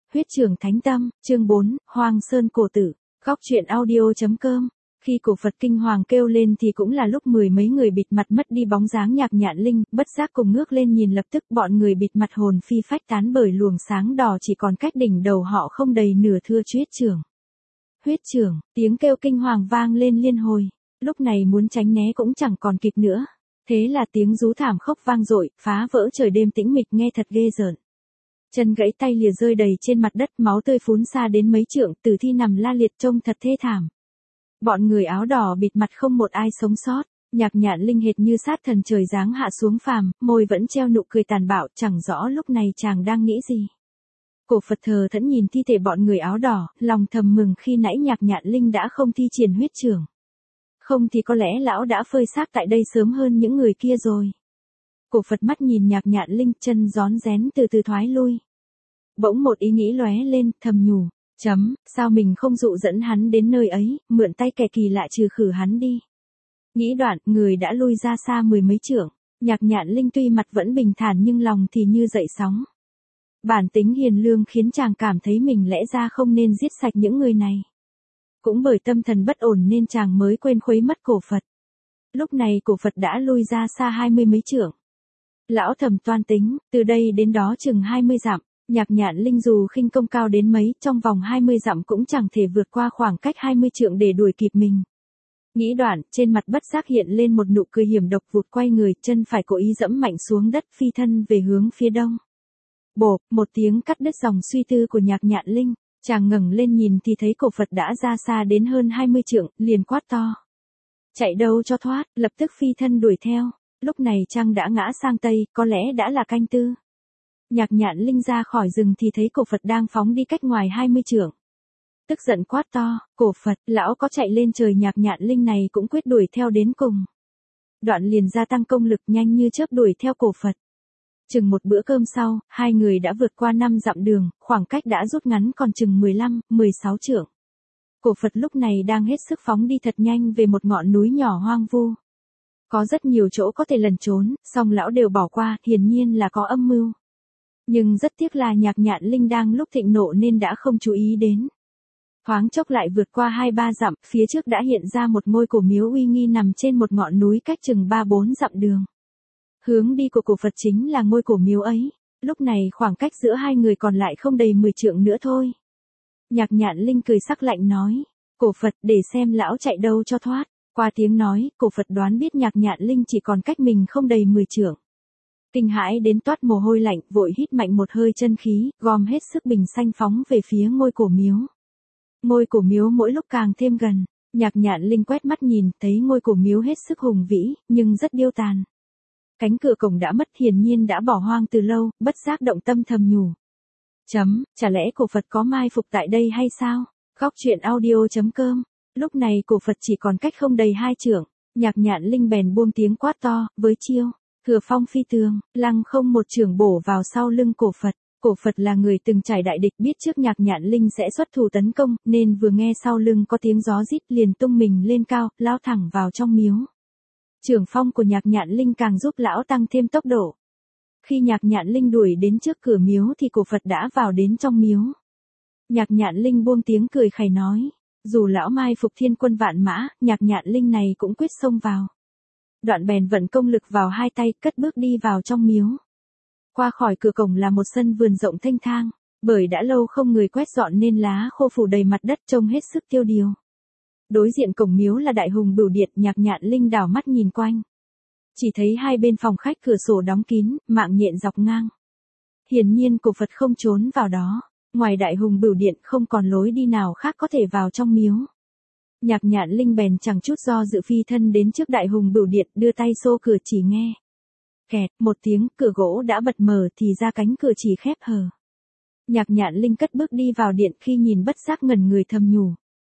Huyết Trưởng Thánh Tâm, chương 4, Hoang Sơn Cổ Tử, Góc truyện audio.com. Khi cổ Phật kinh hoàng kêu lên thì cũng là lúc mười mấy người bịt mặt mất đi bóng dáng Nhạc Nhạn Linh, bất giác cùng ngước lên nhìn, lập tức bọn người bịt mặt hồn phi phách tán bởi luồng sáng đỏ chỉ còn cách đỉnh đầu họ không đầy nửa thưa. Huyết Trưởng, Huyết Trưởng, tiếng kêu kinh hoàng vang lên liên hồi, lúc này muốn tránh né cũng chẳng còn kịp nữa. Thế là tiếng rú thảm khốc vang dội, phá vỡ trời đêm tĩnh mịch nghe thật ghê rợn. Chân gãy tay lìa rơi đầy trên mặt đất, máu tươi phún xa đến mấy trượng, tử thi nằm la liệt trông thật thê thảm. Bọn người áo đỏ bịt mặt không một ai sống sót, Nhạc Nhạn Linh hệt như sát thần trời giáng hạ xuống phàm, môi vẫn treo nụ cười tàn bạo, chẳng rõ lúc này chàng đang nghĩ gì. Cổ Phật thờ thẫn nhìn thi thể bọn người áo đỏ, lòng thầm mừng khi nãy Nhạc Nhạn Linh đã không thi triển huyết trưởng. Không thì có lẽ lão đã phơi xác tại đây sớm hơn những người kia rồi. Cổ Phật mắt nhìn Nhạc Nhạn Linh, chân rón rén từ từ thoái lui. Bỗng một ý nghĩ lóe lên, thầm nhủ, sao mình không dụ dẫn hắn đến nơi ấy, mượn tay kẻ kỳ lạ trừ khử hắn đi. Nghĩ đoạn, người đã lui ra xa mười mấy trượng. Nhạc Nhạn Linh tuy mặt vẫn bình thản nhưng lòng thì như dậy sóng. Bản tính hiền lương khiến chàng cảm thấy mình lẽ ra không nên giết sạch những người này. Cũng bởi tâm thần bất ổn nên chàng mới quên khuấy mất cổ Phật. Lúc này cổ Phật đã lui ra xa 20 mấy trượng. Lão thầm toan tính, từ đây đến đó chừng 20 dặm, Nhạc Nhạn Linh dù khinh công cao đến mấy, trong vòng 20 dặm cũng chẳng thể vượt qua khoảng cách 20 trượng để đuổi kịp mình. Nghĩ đoạn, trên mặt bất giác hiện lên một nụ cười hiểm độc, vụt quay người, chân phải cố ý dẫm mạnh xuống đất, phi thân về hướng phía đông. Bộp, một tiếng cắt đứt dòng suy tư của Nhạc Nhạn Linh, chàng ngẩng lên nhìn thì thấy cổ Phật đã ra xa đến hơn 20 trượng, liền quát to. Chạy đâu cho thoát, lập tức phi thân đuổi theo. Lúc này trăng đã ngã sang tây, có lẽ đã là canh tư. Nhạc Nhạn Linh ra khỏi rừng thì thấy cổ Phật đang phóng đi cách ngoài 20 trượng. Tức giận quát to, cổ Phật, lão có chạy lên trời. Nhạc Nhạn Linh này cũng quyết đuổi theo đến cùng. Đoạn liền gia tăng công lực, nhanh như chớp đuổi theo cổ Phật. Chừng một bữa cơm sau, hai người đã vượt qua 5 dặm đường, khoảng cách đã rút ngắn còn chừng 15, 16 trượng. Cổ Phật lúc này đang hết sức phóng đi thật nhanh về một ngọn núi nhỏ hoang vu. Có rất nhiều chỗ có thể lẩn trốn, song lão đều bỏ qua, hiển nhiên là có âm mưu. Nhưng rất tiếc là Nhạc Nhạn Linh đang lúc thịnh nộ nên đã không chú ý đến. Thoáng chốc lại vượt qua 2-3 dặm, phía trước đã hiện ra một ngôi cổ miếu uy nghi nằm trên một ngọn núi cách chừng 3-4 dặm đường. Hướng đi của cổ Phật chính là ngôi cổ miếu ấy. Lúc này khoảng cách giữa hai người còn lại không đầy 10 trượng nữa thôi. Nhạc Nhạn Linh cười sắc lạnh nói, cổ Phật, để xem lão chạy đâu cho thoát. Qua tiếng nói, cổ Phật đoán biết Nhạc Nhạn Linh chỉ còn cách mình không đầy 10 trượng. Kinh hãi đến toát mồ hôi lạnh, vội hít mạnh một hơi chân khí, gom hết sức bình xanh phóng về phía ngôi cổ miếu. Ngôi cổ miếu mỗi lúc càng thêm gần, Nhạc Nhạn Linh quét mắt nhìn, thấy ngôi cổ miếu hết sức hùng vĩ, nhưng rất điêu tàn. Cánh cửa cổng đã mất, hiển nhiên đã bỏ hoang từ lâu, bất giác động tâm thầm nhủ. Chả lẽ cổ Phật có mai phục tại đây hay sao? Góc truyện audio.com. Lúc này cổ Phật chỉ còn cách không đầy 2 trượng, Nhạc Nhạn Linh bèn buông tiếng quát to, với chiêu thừa phong phi tường, lăng không một chưởng bổ vào sau lưng cổ Phật. Cổ Phật là người từng trải đại địch, biết trước Nhạc Nhạn Linh sẽ xuất thủ tấn công, nên vừa nghe sau lưng có tiếng gió rít liền tung mình lên cao, lao thẳng vào trong miếu. Chưởng phong của Nhạc Nhạn Linh càng giúp lão tăng thêm tốc độ. Khi Nhạc Nhạn Linh đuổi đến trước cửa miếu thì cổ Phật đã vào đến trong miếu. Nhạc Nhạn Linh buông tiếng cười khẩy nói, dù lão mai phục thiên quân vạn mã, Nhạc Nhạn Linh này cũng quyết xông vào. Đoạn bèn vận công lực vào hai tay, cất bước đi vào trong miếu. Qua khỏi cửa cổng là một sân vườn rộng thênh thang, bởi đã lâu không người quét dọn nên lá khô phủ đầy mặt đất trông hết sức tiêu điều. Đối diện cổng miếu là đại hùng bửu điện. Nhạc Nhạn Linh đảo mắt nhìn quanh. Chỉ thấy hai bên phòng khách cửa sổ đóng kín, mạng nhện dọc ngang. Hiển nhiên cổ Phật không trốn vào đó. Ngoài đại hùng bửu điện không còn lối đi nào khác có thể vào trong miếu. Nhạc Nhạn Linh bèn chẳng chút do dự phi thân đến trước đại hùng bửu điện, đưa tay xô cửa chỉ nghe. Kẹt, một tiếng, cửa gỗ đã bật mở thì ra cánh cửa chỉ khép hờ. Nhạc Nhạn Linh cất bước đi vào điện, khi nhìn bất giác ngẩn người thầm nhủ.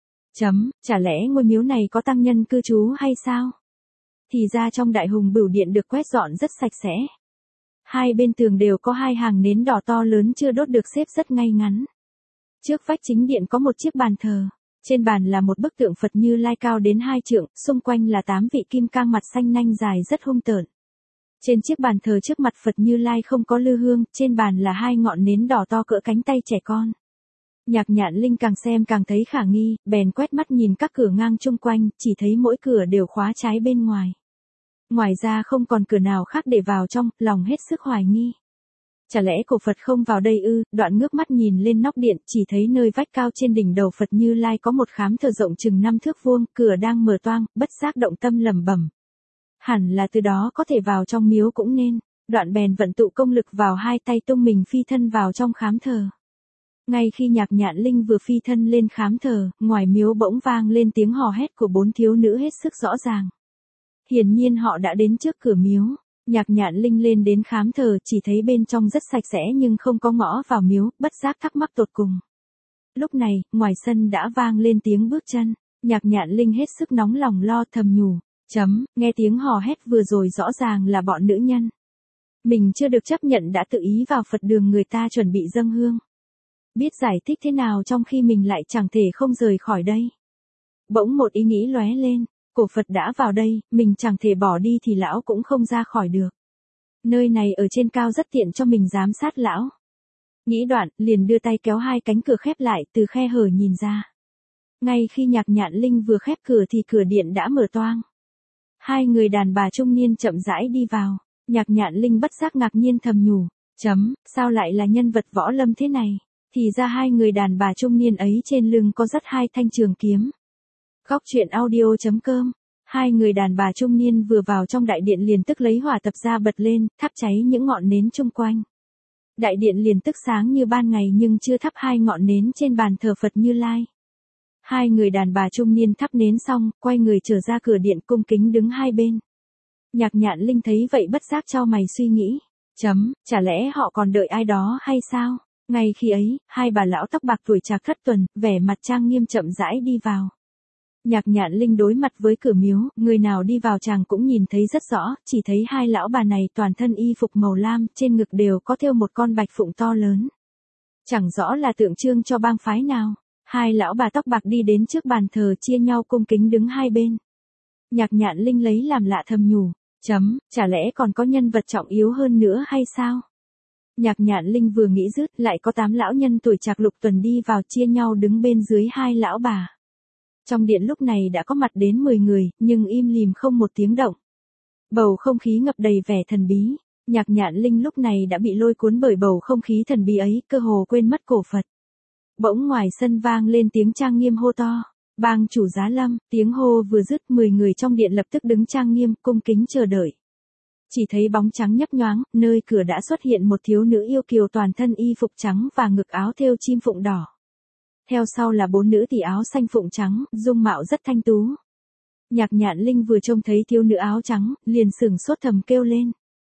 Chả lẽ ngôi miếu này có tăng nhân cư trú hay sao? Thì ra trong đại hùng bửu điện được quét dọn rất sạch sẽ. Hai bên tường đều có hai hàng nến đỏ to lớn chưa đốt được xếp rất ngay ngắn. Trước vách chính điện có một chiếc bàn thờ. Trên bàn là một bức tượng Phật Như Lai cao đến 2 trượng, xung quanh là 8 vị kim cang mặt xanh nanh dài rất hung tợn. Trên chiếc bàn thờ trước mặt Phật Như Lai không có lư hương, trên bàn là 2 ngọn nến đỏ to cỡ cánh tay trẻ con. Nhạc Nhạn Linh càng xem càng thấy khả nghi, bèn quét mắt nhìn các cửa ngang chung quanh, chỉ thấy mỗi cửa đều khóa trái bên ngoài. Ngoài ra không còn cửa nào khác để vào trong, lòng hết sức hoài nghi. Chả lẽ cổ Phật không vào đây ư? Đoạn ngước mắt nhìn lên nóc điện, chỉ thấy nơi vách cao trên đỉnh đầu Phật Như Lai có một khám thờ rộng chừng 5 thước vuông, cửa đang mở toang, bất giác động tâm lẩm bẩm. Hẳn là từ đó có thể vào trong miếu cũng nên. Đoạn bèn vận tụ công lực vào hai tay tung mình phi thân vào trong khám thờ. Ngay khi Nhạc Nhạn Linh vừa phi thân lên khám thờ, ngoài miếu bỗng vang lên tiếng hò hét của 4 thiếu nữ hết sức rõ ràng. Hiển nhiên họ đã đến trước cửa miếu. Nhạc Nhạn Linh lên đến khám thờ, chỉ thấy bên trong rất sạch sẽ nhưng không có ngõ vào miếu, bất giác thắc mắc tột cùng. Lúc này, ngoài sân đã vang lên tiếng bước chân. Nhạc Nhạn Linh hết sức nóng lòng lo thầm nhủ. Nghe tiếng hò hét vừa rồi rõ ràng là bọn nữ nhân. Mình chưa được chấp nhận đã tự ý vào Phật đường người ta chuẩn bị dâng hương. Biết giải thích thế nào trong khi mình lại chẳng thể không rời khỏi đây. Bỗng một ý nghĩ lóe lên, cổ Phật đã vào đây, mình chẳng thể bỏ đi thì lão cũng không ra khỏi được. Nơi này ở trên cao rất tiện cho mình giám sát lão. Nghĩ đoạn, liền đưa tay kéo hai cánh cửa khép lại, từ khe hở nhìn ra. Ngay khi Nhạc Nhạn Linh vừa khép cửa thì cửa điện đã mở toang. Hai người đàn bà trung niên chậm rãi đi vào. Nhạc Nhạn Linh bất giác ngạc nhiên thầm nhủ. Sao lại là nhân vật võ lâm thế này? Thì ra hai người đàn bà trung niên ấy trên lưng có rất hai thanh trường kiếm. Góc truyện audio.com. Hai người đàn bà trung niên vừa vào trong đại điện liền tức lấy hỏa tập ra bật lên, thắp cháy những ngọn nến chung quanh. Đại điện liền tức sáng như ban ngày nhưng chưa thắp hai ngọn nến trên bàn thờ Phật Như Lai. Hai người đàn bà trung niên thắp nến xong, quay người trở ra cửa điện cung kính đứng hai bên. Nhạc Nhạn Linh thấy vậy bất giác chau mày suy nghĩ. Chả lẽ họ còn đợi ai đó hay sao? Ngay khi ấy, hai bà lão tóc bạc tuổi trạc thất tuần, vẻ mặt trang nghiêm chậm rãi đi vào. Nhạc Nhạn Linh đối mặt với cửa miếu, người nào đi vào chàng cũng nhìn thấy rất rõ, chỉ thấy hai lão bà này toàn thân y phục màu lam, trên ngực đều có thêu một con bạch phụng to lớn. Chẳng rõ là tượng trưng cho bang phái nào. Hai lão bà tóc bạc đi đến trước bàn thờ chia nhau cung kính đứng hai bên. Nhạc Nhạn Linh lấy làm lạ thầm nhủ. Chả lẽ còn có nhân vật trọng yếu hơn nữa hay sao? Nhạc Nhạn Linh vừa nghĩ dứt, lại có 8 lão nhân tuổi trạc lục tuần đi vào chia nhau đứng bên dưới hai lão bà. Trong điện lúc này đã có mặt đến 10 người, nhưng im lìm không một tiếng động. Bầu không khí ngập đầy vẻ thần bí. Nhạc Nhạn Linh lúc này đã bị lôi cuốn bởi bầu không khí thần bí ấy, cơ hồ quên mất cổ Phật. Bỗng ngoài sân vang lên tiếng trang nghiêm hô to. Bang chủ giá lâm, tiếng hô vừa dứt 10 người trong điện lập tức đứng trang nghiêm, cung kính chờ đợi. Chỉ thấy bóng trắng nhấp nhoáng, nơi cửa đã xuất hiện một thiếu nữ yêu kiều toàn thân y phục trắng và ngực áo thêu chim phụng đỏ. Theo sau là 4 nữ tỷ áo xanh phụng trắng, dung mạo rất thanh tú. Nhạc Nhạn Linh vừa trông thấy thiếu nữ áo trắng, liền sửng sốt thầm kêu lên.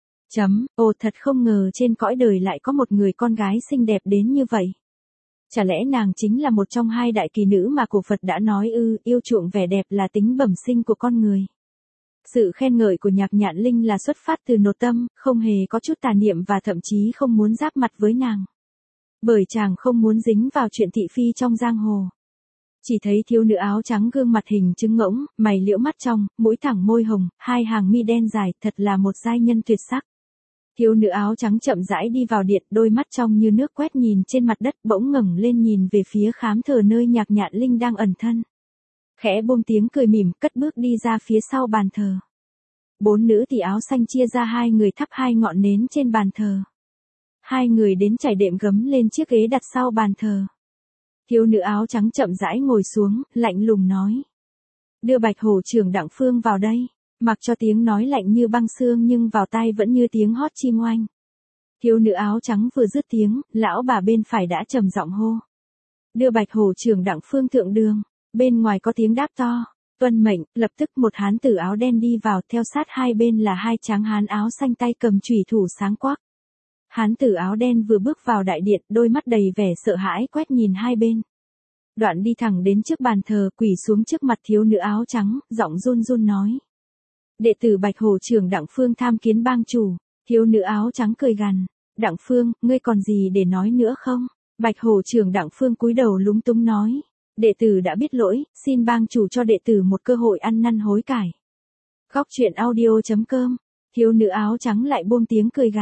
Ồ thật không ngờ trên cõi đời lại có một người con gái xinh đẹp đến như vậy. Chả lẽ nàng chính là một trong hai đại kỳ nữ mà cổ Phật đã nói ư? Yêu chuộng vẻ đẹp là tính bẩm sinh của con người. Sự khen ngợi của Nhạc Nhạn Linh là xuất phát từ nội tâm, không hề có chút tà niệm và thậm chí không muốn giáp mặt với nàng. Bởi chàng không muốn dính vào chuyện thị phi trong giang hồ. Chỉ thấy thiếu nữ áo trắng gương mặt hình trứng ngỗng, mày liễu mắt trong, mũi thẳng môi hồng, hai hàng mi đen dài, thật là một giai nhân tuyệt sắc. Thiếu nữ áo trắng chậm rãi đi vào điện, đôi mắt trong như nước quét nhìn trên mặt đất, bỗng ngẩng lên nhìn về phía khám thờ nơi Nhạc Nhạn Linh đang ẩn thân. Khẽ buông tiếng cười mỉm, cất bước đi ra phía sau bàn thờ. 4 nữ tỷ áo xanh chia ra hai người thắp hai ngọn nến trên bàn thờ. Hai người đến trải đệm gấm lên chiếc ghế đặt sau bàn thờ. Thiếu nữ áo trắng chậm rãi ngồi xuống, lạnh lùng nói. Đưa Bạch Hổ trưởng Đặng Phương vào đây. Mặc cho tiếng nói lạnh như băng xương nhưng vào tai vẫn như tiếng hót chim oanh. Thiếu nữ áo trắng vừa dứt tiếng, lão bà bên phải đã trầm giọng hô. Đưa Bạch Hổ trưởng Đặng Phương thượng đường. Bên ngoài có tiếng đáp to. Tuân mệnh, lập tức một hán tử áo đen đi vào, theo sát hai bên là hai tráng hán áo xanh tay cầm chùy thủ sáng quắc. Hán tử áo đen vừa bước vào đại điện, đôi mắt đầy vẻ sợ hãi quét nhìn hai bên. Đoạn đi thẳng đến trước bàn thờ, quỳ xuống trước mặt thiếu nữ áo trắng, giọng run run nói. Đệ tử Bạch Hổ trưởng Đặng Phương tham kiến bang chủ. Thiếu nữ áo trắng cười gằn. Đặng Phương, ngươi còn gì để nói nữa không? Bạch Hổ trưởng Đặng Phương cúi đầu lúng túng nói. Đệ tử đã biết lỗi, xin bang chủ cho đệ tử một cơ hội ăn năn hối cải. Góc truyện audio.com. Thiếu nữ áo trắng lại buông tiếng cười gằn.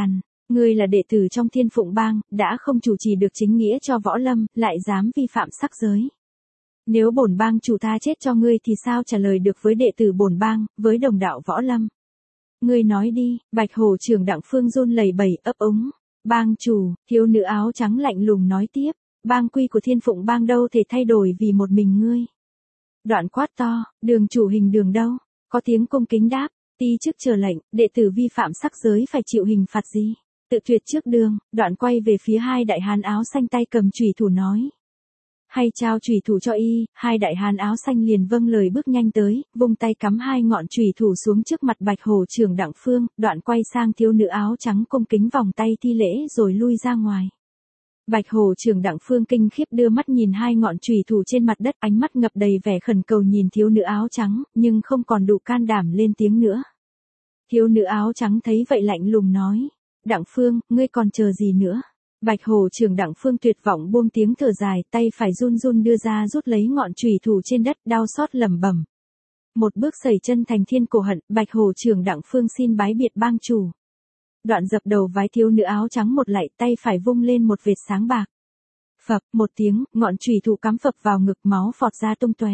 Ngươi là đệ tử trong Thiên Phụng Bang, đã không chủ trì được chính nghĩa cho võ lâm, lại dám vi phạm sắc giới. Nếu bổn bang chủ tha chết cho ngươi thì sao trả lời được với đệ tử bổn bang, với đồng đạo võ lâm? Ngươi nói đi, Bạch Hổ trưởng Đặng Phương run lẩy bẩy ấp úng. Bang chủ, thiếu nữ áo trắng lạnh lùng nói tiếp, bang quy của Thiên Phụng Bang đâu thể thay đổi vì một mình ngươi. Đoạn quát to, Đường chủ Hình Đường đâu? Có tiếng cung kính đáp, ti chức chờ lệnh, đệ tử vi phạm sắc giới phải chịu hình phạt gì? Tự tuyệt trước đường, đoạn quay về phía hai đại hán áo xanh tay cầm chùy thủ nói. Hay trao chùy thủ cho y, hai đại hán áo xanh liền vâng lời bước nhanh tới, vung tay cắm hai ngọn chùy thủ xuống trước mặt Bạch Hổ trưởng Đặng Phương, đoạn quay sang thiếu nữ áo trắng cung kính vòng tay thi lễ rồi lui ra ngoài. Bạch Hổ trưởng Đặng Phương kinh khiếp đưa mắt nhìn hai ngọn chùy thủ trên mặt đất, ánh mắt ngập đầy vẻ khẩn cầu nhìn thiếu nữ áo trắng, nhưng không còn đủ can đảm lên tiếng nữa. Thiếu nữ áo trắng thấy vậy lạnh lùng nói, Đặng Phương, ngươi còn chờ gì nữa? Bạch Hổ trưởng Đặng Phương tuyệt vọng buông tiếng thở dài, tay phải run run đưa ra rút lấy ngọn chùy thủ trên đất, đau xót lẩm bẩm. Một bước sẩy chân thành thiên cổ hận, Bạch Hổ trưởng Đặng Phương xin bái biệt bang chủ. Đoạn dập đầu vái thiếu nữ áo trắng một lạy, tay phải vung lên một vệt sáng bạc. Phập, một tiếng, ngọn chùy thủ cắm phập vào ngực, máu phọt ra tung tóe.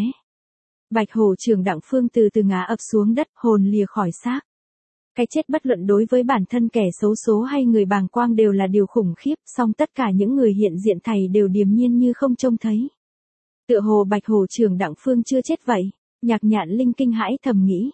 Bạch Hổ trưởng Đặng Phương từ từ ngã ập xuống đất, hồn lìa khỏi xác. Cái chết bất luận đối với bản thân kẻ xấu số hay người bàng quang đều là điều khủng khiếp, song tất cả những người hiện diện thầy đều điềm nhiên như không trông thấy. Tựa hồ Bạch Hổ trưởng Đặng Phương chưa chết vậy. Nhạc Nhạn Linh kinh hãi thầm nghĩ.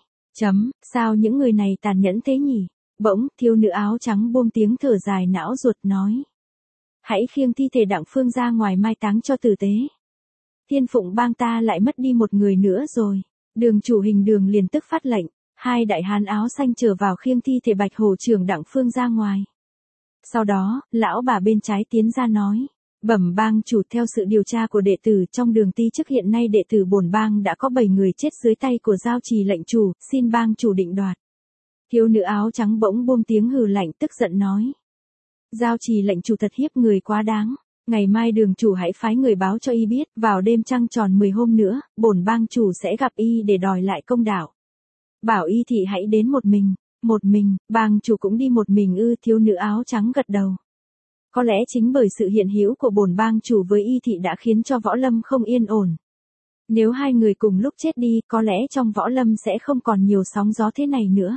Sao những người này tàn nhẫn thế nhỉ? Bỗng, thiếu nữ áo trắng buông tiếng thở dài não ruột nói. Hãy khiêng thi thể Đặng Phương ra ngoài mai táng cho tử tế. Thiên Phụng Bang ta lại mất đi một người nữa rồi. Đường chủ Hình Đường liền tức phát lệnh. Hai đại hán áo xanh trở vào khiêng thi thể Bạch Hổ trưởng Đặng Phương ra ngoài. Sau đó, lão bà bên trái tiến ra nói. Bẩm bang chủ, theo sự điều tra của đệ tử trong đường ti chức hiện nay đệ tử bổn bang đã có 7 người chết dưới tay của giao trì lệnh chủ, xin bang chủ định đoạt. Thiếu nữ áo trắng bỗng buông tiếng hừ lạnh tức giận nói. Giao trì lệnh chủ thật hiếp người quá đáng. Ngày mai đường chủ hãy phái người báo cho y biết, vào đêm trăng tròn 10 hôm nữa, bổn bang chủ sẽ gặp y để đòi lại công đạo. Bảo y thị hãy đến một mình, bang chủ cũng đi một mình ư? Thiếu nữ áo trắng gật đầu. Có lẽ chính bởi sự hiện hữu của bổn bang chủ với y thị đã khiến cho võ lâm không yên ổn. Nếu hai người cùng lúc chết đi, có lẽ trong võ lâm sẽ không còn nhiều sóng gió thế này nữa.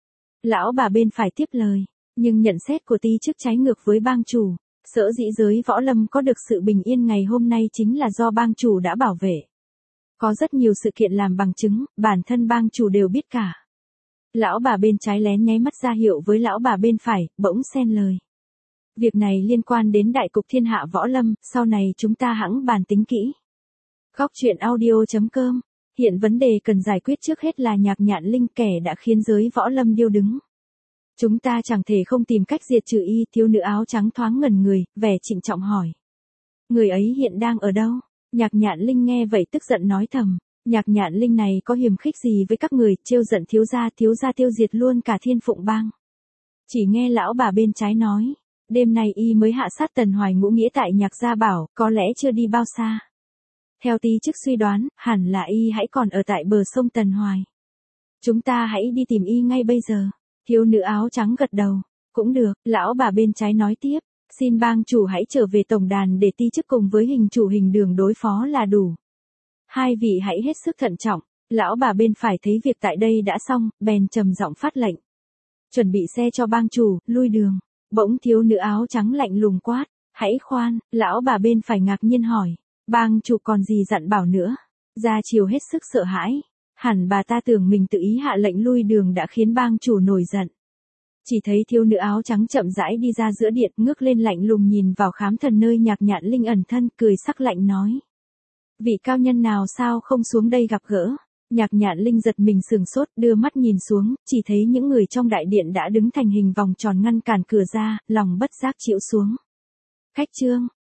Lão bà bên phải tiếp lời, nhưng nhận xét của ti chức trái ngược với bang chủ. Sở dĩ giới võ lâm có được sự bình yên ngày hôm nay chính là do bang chủ đã bảo vệ. Có rất nhiều sự kiện làm bằng chứng, bản thân bang chủ đều biết cả. Lão bà bên trái lén nháy mắt ra hiệu với lão bà bên phải, bỗng xen lời. Việc này liên quan đến đại cục thiên hạ võ lâm, sau này chúng ta hẵng bàn tính kỹ. Góc truyện audio.com. Hiện vấn đề cần giải quyết trước hết là Nhạc Nhạn Linh, kẻ đã khiến giới võ lâm điêu đứng. Chúng ta chẳng thể không tìm cách diệt trừ y. Thiếu nữ áo trắng thoáng ngẩn người, vẻ trịnh trọng hỏi. Người ấy hiện đang ở đâu? Nhạc Nhạn Linh nghe vậy tức giận nói thầm. Nhạc Nhạn Linh này có hiềm khích gì với các người, trêu giận thiếu gia tiêu diệt luôn cả Thiên Phụng Bang. Chỉ nghe lão bà bên trái nói. Đêm nay y mới hạ sát Tần Hoài Ngũ Nghĩa tại Nhạc Gia Bảo, có lẽ chưa đi bao xa. Theo tí chức suy đoán, hẳn là y hãy còn ở tại bờ sông Tần Hoài. Chúng ta hãy đi tìm y ngay bây giờ. Thiếu nữ áo trắng gật đầu. Cũng được, lão bà bên trái nói tiếp. Xin bang chủ hãy trở về tổng đàn để ti chức cùng với Hình chủ Hình Đường đối phó là đủ. Hai vị hãy hết sức thận trọng. Lão bà bên phải thấy việc tại đây đã xong, bèn trầm giọng phát lệnh. Chuẩn bị xe cho bang chủ, lui đường. Bỗng thiếu nữ áo trắng lạnh lùng quát. Hãy khoan, lão bà bên phải ngạc nhiên hỏi. Bang chủ còn gì dặn bảo nữa? Gia Triều hết sức sợ hãi. Hẳn bà ta tưởng mình tự ý hạ lệnh lui đường đã khiến bang chủ nổi giận. Chỉ thấy thiếu nữ áo trắng chậm rãi đi ra giữa điện, ngước lên lạnh lùng nhìn vào khám thần nơi Nhạc Nhạn Linh ẩn thân, cười sắc lạnh nói. Vị cao nhân nào sao không xuống đây gặp gỡ? Nhạc Nhạn Linh giật mình sừng sốt, đưa mắt nhìn xuống, chỉ thấy những người trong đại điện đã đứng thành hình vòng tròn ngăn cản cửa ra, lòng bất giác chịu xuống. Khách trương,